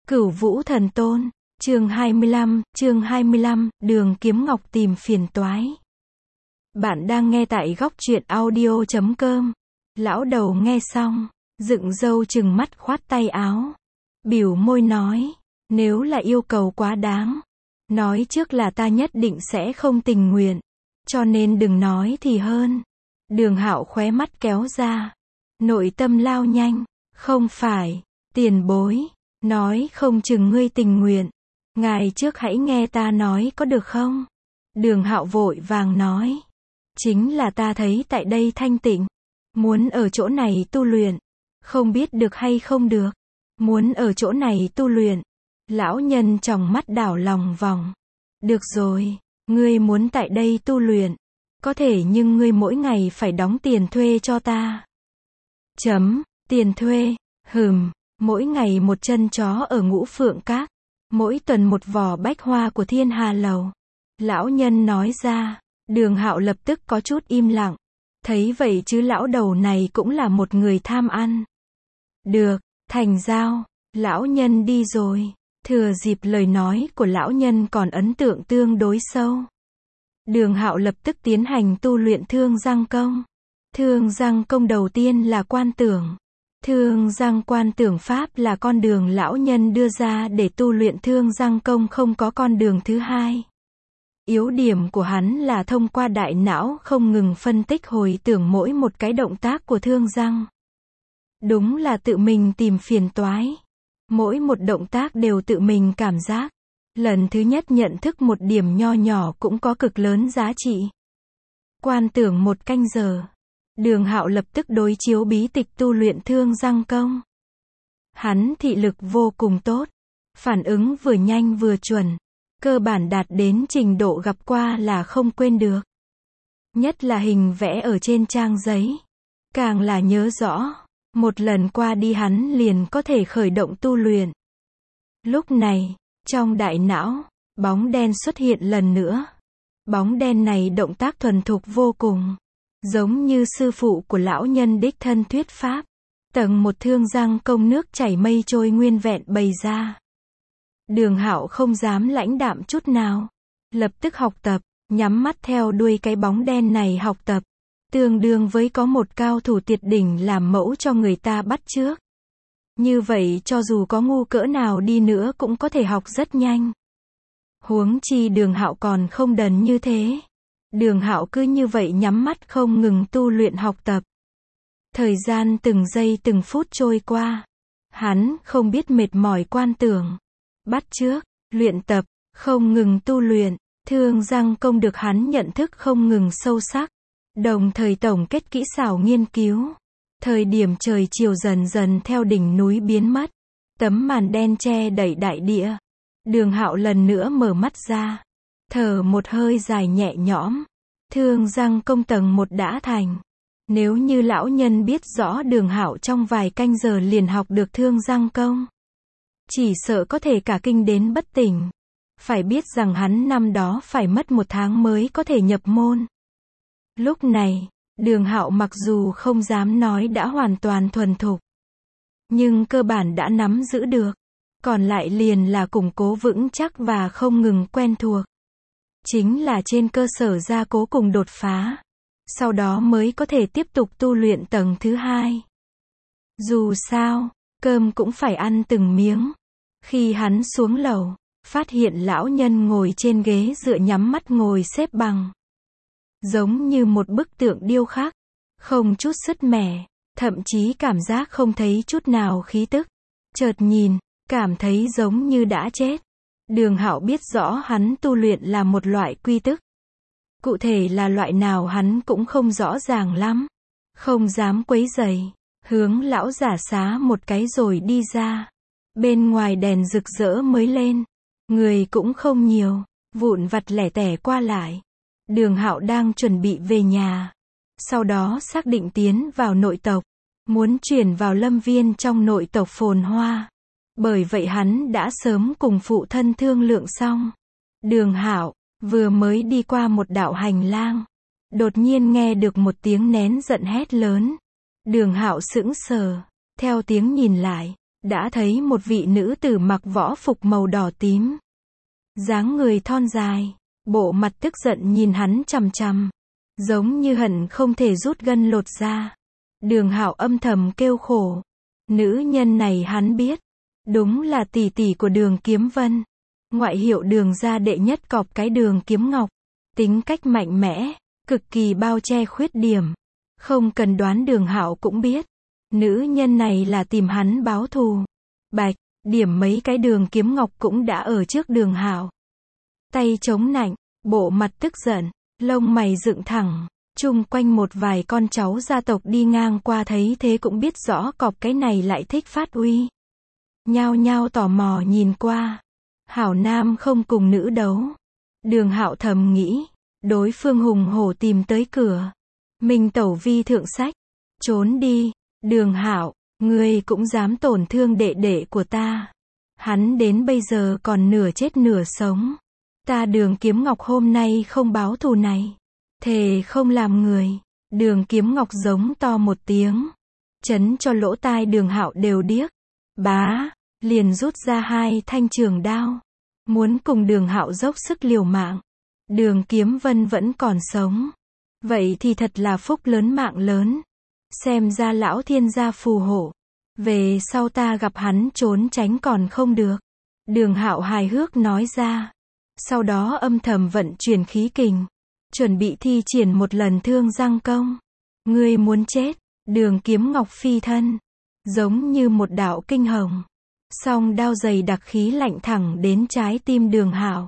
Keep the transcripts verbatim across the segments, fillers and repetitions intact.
Cửu Vũ Thần Tôn, chương hai mươi lăm, chương hai mươi lăm, Đường Kiếm Ngọc tìm phiền toái. Bạn đang nghe tại góc truyện audio chấm com. Lão đầu nghe xong, dựng râu trừng mắt khoát tay áo. Bỉu môi nói, nếu là yêu cầu quá đáng, nói trước là ta nhất định sẽ không tình nguyện, cho nên đừng nói thì hơn. Đường Hạo khóe mắt kéo ra, nội tâm lao nhanh, không phải, tiền bối, nói không chừng ngươi tình nguyện, ngài trước hãy nghe ta nói có được không? Đường Hạo vội vàng nói, chính là ta thấy tại đây thanh tịnh, muốn ở chỗ này tu luyện, không biết được hay không được, muốn ở chỗ này tu luyện. Lão nhân tròng mắt đảo lòng vòng, được rồi, ngươi muốn tại đây tu luyện, có thể nhưng ngươi mỗi ngày phải đóng tiền thuê cho ta. Chấm, tiền thuê, hừm, mỗi ngày một chân chó ở Ngũ Phượng Các, mỗi tuần một vỏ bách hoa của Thiên Hà Lầu. Lão nhân nói ra, Đường Hạo lập tức có chút im lặng, thấy vậy chứ lão đầu này cũng là một người tham ăn. Được, thành giao, lão nhân đi rồi, thừa dịp lời nói của lão nhân còn ấn tượng tương đối sâu. Đường Hạo lập tức tiến hành tu luyện Thương Giang Công. Thương Giang Công đầu tiên là quan tưởng. Thương Giang quan tưởng pháp là con đường lão nhân đưa ra để tu luyện Thương Giang Công, không có con đường thứ hai. Yếu điểm của hắn là thông qua đại não không ngừng phân tích hồi tưởng mỗi một cái động tác của Thương Giang. Đúng là tự mình tìm phiền toái. Mỗi một động tác đều tự mình cảm giác. Lần thứ nhất nhận thức một điểm nho nhỏ cũng có cực lớn giá trị. Quan tưởng một canh giờ. Đường Hạo lập tức đối chiếu bí tịch tu luyện Thương Giang Công. Hắn thị lực vô cùng tốt, phản ứng vừa nhanh vừa chuẩn, cơ bản đạt đến trình độ gặp qua là không quên được. Nhất là hình vẽ ở trên trang giấy, càng là nhớ rõ, một lần qua đi hắn liền có thể khởi động tu luyện. Lúc này, trong đại não, bóng đen xuất hiện lần nữa. Bóng đen này động tác thuần thục vô cùng, giống như sư phụ của lão nhân đích thân thuyết pháp. Tầng một Thương Giang Công nước chảy mây trôi nguyên vẹn bày ra. Đường Hạo không dám lãnh đạm chút nào, lập tức học tập, nhắm mắt theo đuôi cái bóng đen này học tập, tương đương với có một cao thủ tuyệt đỉnh làm mẫu cho người ta bắt chước. Như vậy cho dù có ngu cỡ nào đi nữa cũng có thể học rất nhanh. Huống chi Đường Hạo còn không đần như thế. Đường Hạo cứ như vậy nhắm mắt không ngừng tu luyện học tập. Thời gian từng giây từng phút trôi qua. Hắn không biết mệt mỏi quan tưởng, bắt chước, luyện tập, không ngừng tu luyện. Thương Giang Công được hắn nhận thức không ngừng sâu sắc, đồng thời tổng kết kỹ xảo nghiên cứu. Thời điểm trời chiều dần dần theo đỉnh núi biến mất, tấm màn đen che đậy đại địa. Đường Hạo lần nữa mở mắt ra, thở một hơi dài nhẹ nhõm. Thương Giang Công tầng một đã thành. Nếu như lão nhân biết rõ Đường Hạo trong vài canh giờ liền học được Thương Giang Công, chỉ sợ có thể cả kinh đến bất tỉnh. Phải biết rằng hắn năm đó phải mất một tháng mới có thể nhập môn. Lúc này, Đường Hạo mặc dù không dám nói đã hoàn toàn thuần thục, nhưng cơ bản đã nắm giữ được. Còn lại liền là củng cố vững chắc và không ngừng quen thuộc. Chính là trên cơ sở gia cố cùng đột phá. Sau đó mới có thể tiếp tục tu luyện tầng thứ hai. Dù sao, cơm cũng phải ăn từng miếng. Khi hắn xuống lầu, phát hiện lão nhân ngồi trên ghế dựa nhắm mắt ngồi xếp bằng. Giống như một bức tượng điêu khắc, không chút sứt mẻ, thậm chí cảm giác không thấy chút nào khí tức. Chợt nhìn, cảm thấy giống như đã chết. Đường Hạo biết rõ hắn tu luyện là một loại quy tức. Cụ thể là loại nào hắn cũng không rõ ràng lắm. Không dám quấy rầy, hướng lão giả xá một cái rồi đi ra. Bên ngoài đèn rực rỡ mới lên, người cũng không nhiều, vụn vặt lẻ tẻ qua lại. Đường Hạo đang chuẩn bị về nhà, sau đó xác định tiến vào nội tộc, muốn chuyển vào lâm viên trong nội tộc phồn hoa. Bởi vậy hắn đã sớm cùng phụ thân thương lượng xong. Đường Hạo vừa mới đi qua một đạo hành lang, đột nhiên nghe được một tiếng nén giận hét lớn. Đường Hạo sững sờ, theo tiếng nhìn lại, đã thấy một vị nữ tử mặc võ phục màu đỏ tím. Dáng người thon dài, bộ mặt tức giận nhìn hắn chằm chằm, giống như hận không thể rút gân lột da. Đường Hạo âm thầm kêu khổ. Nữ nhân này hắn biết, đúng là tỷ tỷ của Đường Kiếm Vân. Ngoại hiệu Đường gia đệ nhất cọp cái Đường Kiếm Ngọc. Tính cách mạnh mẽ, cực kỳ bao che khuyết điểm. Không cần đoán Đường Hạo cũng biết, nữ nhân này là tìm hắn báo thù. Bạch, điểm mấy cái Đường Kiếm Ngọc cũng đã ở trước Đường Hạo. Tay chống nạnh, bộ mặt tức giận, lông mày dựng thẳng. Chung quanh một vài con cháu gia tộc đi ngang qua thấy thế cũng biết rõ cọp cái này lại thích phát uy. Nhao nhao tò mò nhìn qua. Hảo nam không cùng nữ đấu. Đường Hạo thầm nghĩ, đối phương hùng hổ tìm tới cửa. Mình tẩu vi thượng sách, trốn đi. Đường Hạo, ngươi cũng dám tổn thương đệ đệ của ta. Hắn đến bây giờ còn nửa chết nửa sống. Ta Đường Kiếm Ngọc hôm nay không báo thù này, thề không làm người. Đường Kiếm Ngọc giống to một tiếng, chấn cho lỗ tai Đường Hạo đều điếc. Bá, liền rút ra hai thanh trường đao, muốn cùng Đường Hạo dốc sức liều mạng. Đường Kiếm Vân vẫn còn sống, vậy thì thật là phúc lớn mạng lớn. Xem ra lão thiên gia phù hộ, về sau ta gặp hắn trốn tránh còn không được. Đường Hạo hài hước nói ra, sau đó âm thầm vận chuyển khí kình, chuẩn bị thi triển một lần thương giang công. Ngươi muốn chết. Đường Kiếm Ngọc phi thân, giống như một đạo kinh hồng, song đao dày đặc khí lạnh thẳng đến trái tim Đường Hạo.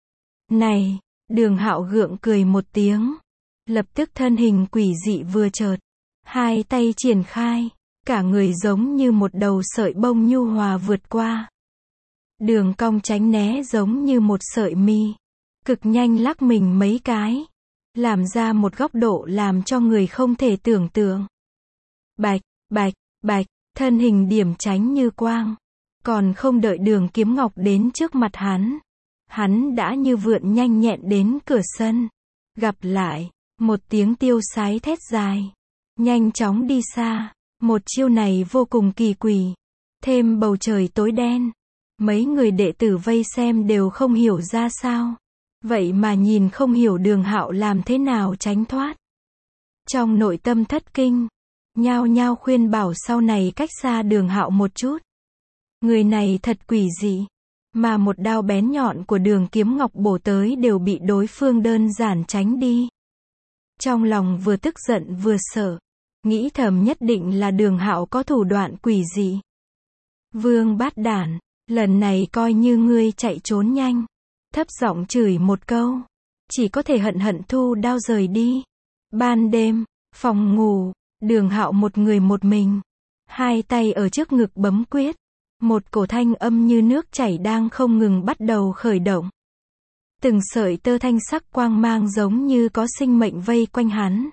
Này, Đường Hạo gượng cười một tiếng, lập tức thân hình quỷ dị vừa chợt, hai tay triển khai, cả người giống như một đầu sợi bông nhu hòa vượt qua. Đường cong tránh né giống như một sợi mi, cực nhanh lắc mình mấy cái, làm ra một góc độ làm cho người không thể tưởng tượng. Bạch, bạch, bạch, thân hình điểm tránh như quang, còn không đợi Đường Kiếm Ngọc đến trước mặt hắn, hắn đã như vượn nhanh nhẹn đến cửa sân. Gặp lại, một tiếng tiêu sái thét dài, nhanh chóng đi xa. Một chiêu này vô cùng kỳ quỷ, thêm bầu trời tối đen. Mấy người đệ tử vây xem đều không hiểu ra sao, vậy mà nhìn không hiểu Đường Hạo làm thế nào tránh thoát. Trong nội tâm thất kinh, nhao nhao khuyên bảo sau này cách xa Đường Hạo một chút. Người này thật quỷ dị, mà một đao bén nhọn của Đường Kiếm Ngọc bổ tới đều bị đối phương đơn giản tránh đi. Trong lòng vừa tức giận vừa sợ, nghĩ thầm nhất định là Đường Hạo có thủ đoạn quỷ dị. Vương bát đản, lần này coi như ngươi chạy trốn nhanh. Thấp giọng chửi một câu, chỉ có thể hận hận thu đao rời đi. Ban đêm, phòng ngủ, Đường Hạo một người một mình, hai tay ở trước ngực bấm quyết, một cổ thanh âm như nước chảy đang không ngừng bắt đầu khởi động. Từng sợi tơ thanh sắc quang mang giống như có sinh mệnh vây quanh hắn.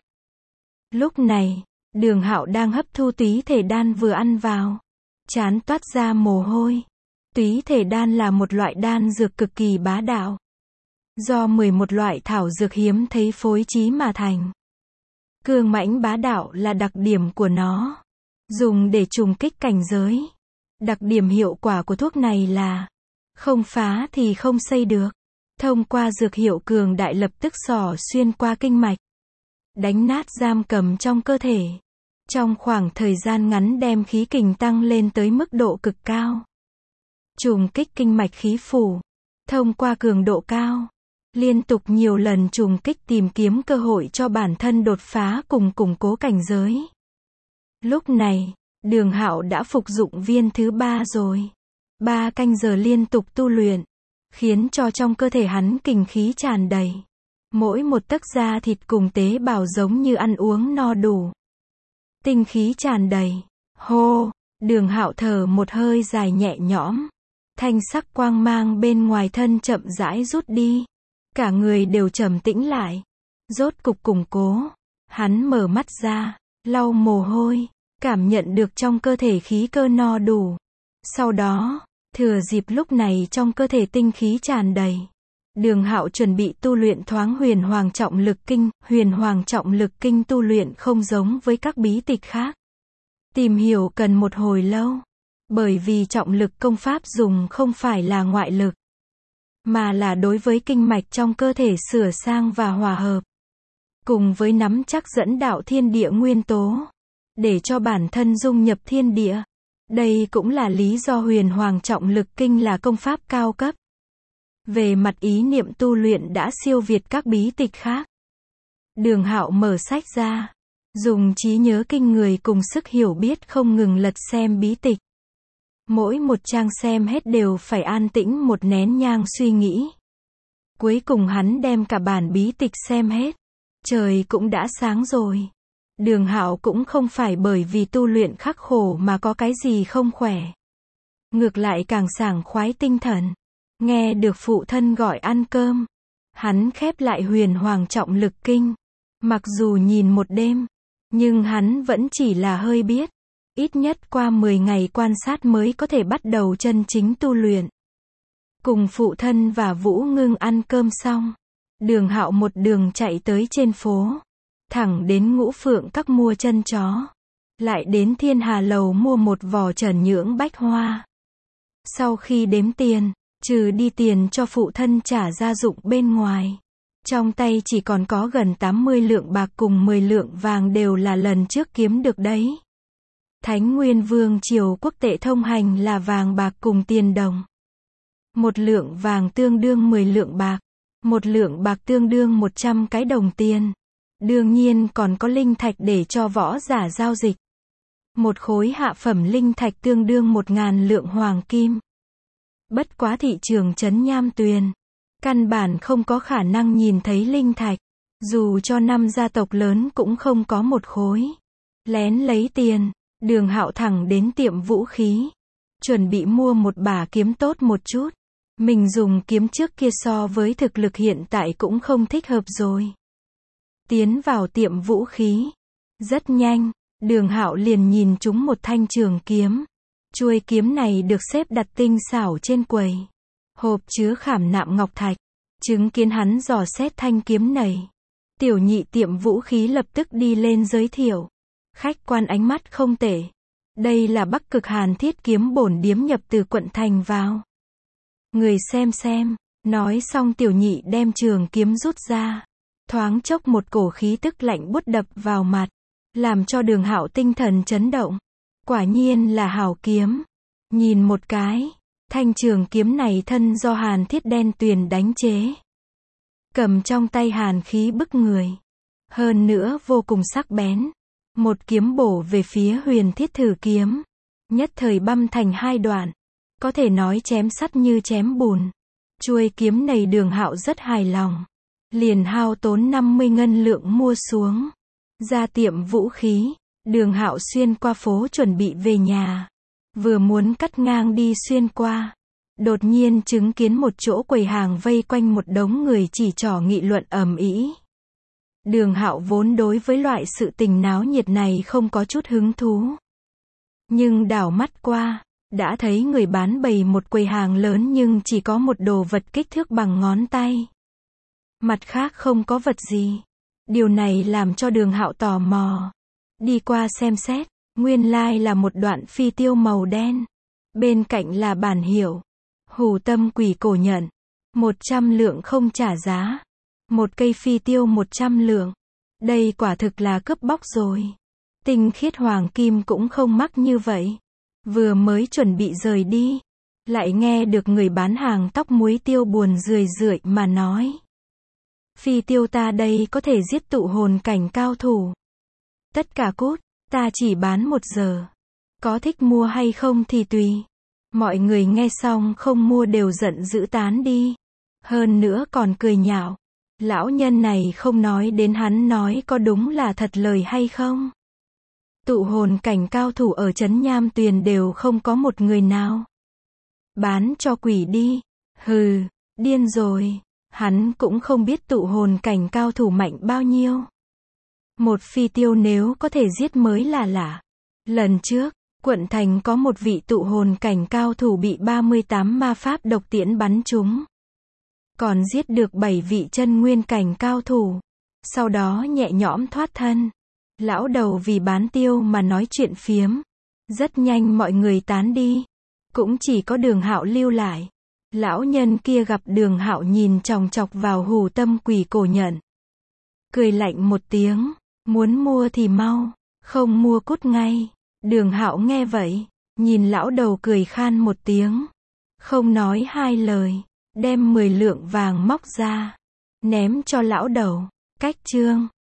Lúc này, Đường Hạo đang hấp thu túy thể đan vừa ăn vào, trán toát ra mồ hôi. Túy thể đan là một loại đan dược cực kỳ bá đạo, do mười một loại thảo dược hiếm thấy phối trí mà thành. Cường mãnh bá đạo là đặc điểm của nó, dùng để trùng kích cảnh giới. Đặc điểm hiệu quả của thuốc này là không phá thì không xây được, thông qua dược hiệu cường đại lập tức xỏ xuyên qua kinh mạch, đánh nát giam cầm trong cơ thể, trong khoảng thời gian ngắn đem khí kình tăng lên tới mức độ cực cao. Trùng kích kinh mạch khí phủ, thông qua cường độ cao, liên tục nhiều lần trùng kích tìm kiếm cơ hội cho bản thân đột phá cùng củng cố cảnh giới. Lúc này, Đường Hạo đã phục dụng viên thứ ba rồi. Ba canh giờ liên tục tu luyện, khiến cho trong cơ thể hắn kình khí tràn đầy. Mỗi một tấc da thịt cùng tế bào giống như ăn uống no đủ. Tinh khí tràn đầy. Hô, Đường Hạo thở một hơi dài nhẹ nhõm. Thanh sắc quang mang bên ngoài thân chậm rãi rút đi. Cả người đều trầm tĩnh lại. Rốt cục củng cố. Hắn mở mắt ra, lau mồ hôi, cảm nhận được trong cơ thể khí cơ no đủ. Sau đó, thừa dịp lúc này trong cơ thể tinh khí tràn đầy, Đường Hạo chuẩn bị tu luyện thoáng huyền hoàng trọng lực kinh. Huyền hoàng trọng lực kinh tu luyện không giống với các bí tịch khác. Tìm hiểu cần một hồi lâu. Bởi vì trọng lực công pháp dùng không phải là ngoại lực, mà là đối với kinh mạch trong cơ thể sửa sang và hòa hợp, cùng với nắm chắc dẫn đạo thiên địa nguyên tố, để cho bản thân dung nhập thiên địa. Đây cũng là lý do huyền hoàng trọng lực kinh là công pháp cao cấp. Về mặt ý niệm tu luyện đã siêu việt các bí tịch khác. Đường Hạo mở sách ra, dùng trí nhớ kinh người cùng sức hiểu biết không ngừng lật xem bí tịch. Mỗi một trang xem hết đều phải an tĩnh một nén nhang suy nghĩ. Cuối cùng hắn đem cả bản bí tịch xem hết. Trời cũng đã sáng rồi. Đường Hạo cũng không phải bởi vì tu luyện khắc khổ mà có cái gì không khỏe. Ngược lại càng sảng khoái tinh thần. Nghe được phụ thân gọi ăn cơm, hắn khép lại huyền hoàng trọng lực kinh. Mặc dù nhìn một đêm, nhưng hắn vẫn chỉ là hơi biết. Ít nhất qua mười ngày quan sát mới có thể bắt đầu chân chính tu luyện. Cùng phụ thân và Vũ Ngưng ăn cơm xong, Đường Hạo một đường chạy tới trên phố, thẳng đến Ngũ Phượng Các mua chân chó, lại đến Thiên Hà Lầu mua một vò trần nhưỡng bách hoa. Sau khi đếm tiền, trừ đi tiền cho phụ thân trả gia dụng bên ngoài, trong tay chỉ còn có gần tám mươi lượng bạc cùng mười lượng vàng đều là lần trước kiếm được đấy. Thánh Nguyên Vương triều quốc tệ thông hành là vàng bạc cùng tiền đồng. Một lượng vàng tương đương mười lượng bạc, một lượng bạc tương đương một trăm cái đồng tiền. Đương nhiên còn có linh thạch để cho võ giả giao dịch. Một khối hạ phẩm linh thạch tương đương một ngàn lượng hoàng kim. Bất quá thị trường trấn Nham Tuyền, căn bản không có khả năng nhìn thấy linh thạch. Dù cho năm gia tộc lớn cũng không có một khối. Lén lấy tiền, Đường Hạo thẳng đến tiệm vũ khí, chuẩn bị mua một bả kiếm tốt một chút. Mình dùng kiếm trước kia so với thực lực hiện tại cũng không thích hợp rồi. Tiến vào tiệm vũ khí, rất nhanh, Đường Hạo liền nhìn trúng một thanh trường kiếm. Chuôi kiếm này được xếp đặt tinh xảo trên quầy, hộp chứa khảm nạm ngọc thạch. Chứng kiến hắn dò xét thanh kiếm này, tiểu nhị tiệm vũ khí lập tức đi lên giới thiệu. Khách quan ánh mắt không tệ. Đây là Bắc Cực Hàn Thiết kiếm bổn điếm nhập từ quận thành vào. Người xem xem. Nói xong tiểu nhị đem trường kiếm rút ra. Thoáng chốc một cổ khí tức lạnh buốt đập vào mặt, làm cho Đường Hạo tinh thần chấn động. Quả nhiên là hảo kiếm. Nhìn một cái, thanh trường kiếm này thân do hàn thiết đen tuyền đánh chế. Cầm trong tay hàn khí bức người. Hơn nữa vô cùng sắc bén. Một kiếm bổ về phía huyền thiết thử kiếm. Nhất thời băm thành hai đoạn. Có thể nói chém sắt như chém bùn. Chuôi kiếm này Đường Hạo rất hài lòng. Liền hao tốn năm mươi ngân lượng mua xuống. Ra tiệm vũ khí, Đường Hạo xuyên qua phố chuẩn bị về nhà. Vừa muốn cắt ngang đi xuyên qua, đột nhiên chứng kiến một chỗ quầy hàng vây quanh một đống người chỉ trỏ nghị luận ầm ĩ. Đường Hạo vốn đối với loại sự tình náo nhiệt này không có chút hứng thú. Nhưng đảo mắt qua, đã thấy người bán bày một quầy hàng lớn nhưng chỉ có một đồ vật kích thước bằng ngón tay. Mặt khác không có vật gì. Điều này làm cho Đường Hạo tò mò. Đi qua xem xét, nguyên lai là một đoạn phi tiêu màu đen. Bên cạnh là bản hiệu. Hủ Tâm Quỷ Cổ Nhận. một trăm lượng không trả giá. Một cây phi tiêu một trăm lượng. Đây quả thực là cướp bóc rồi. Tinh khiết hoàng kim cũng không mắc như vậy. Vừa mới chuẩn bị rời đi, lại nghe được người bán hàng tóc muối tiêu buồn rười rượi mà nói. Phi tiêu ta đây có thể giết tụ hồn cảnh cao thủ. Tất cả cút, ta chỉ bán một giờ. Có thích mua hay không thì tùy. Mọi người nghe xong không mua đều giận dữ tán đi. Hơn nữa còn cười nhạo. Lão nhân này không nói đến hắn nói có đúng là thật lời hay không. Tụ hồn cảnh cao thủ ở trấn Nham Tuyền đều không có một người nào. Bán cho quỷ đi. Hừ, điên rồi. Hắn cũng không biết tụ hồn cảnh cao thủ mạnh bao nhiêu. Một phi tiêu nếu có thể giết mới là lạ. Lần trước, quận thành có một vị tụ hồn cảnh cao thủ bị ba mươi tám ma pháp độc tiễn bắn trúng. Còn giết được bảy vị chân nguyên cảnh cao thủ. Sau đó nhẹ nhõm thoát thân. Lão đầu vì bán tiêu mà nói chuyện phiếm. Rất nhanh mọi người tán đi. Cũng chỉ có Đường Hạo lưu lại. Lão nhân kia gặp Đường Hạo nhìn chòng chọc vào hủ tâm quỷ cổ nhận. Cười lạnh một tiếng, muốn mua thì mau, không mua cút ngay. Đường Hạo nghe vậy, nhìn lão đầu cười khan một tiếng, không nói hai lời, đem mười lượng vàng móc ra, ném cho lão đầu. Cách chương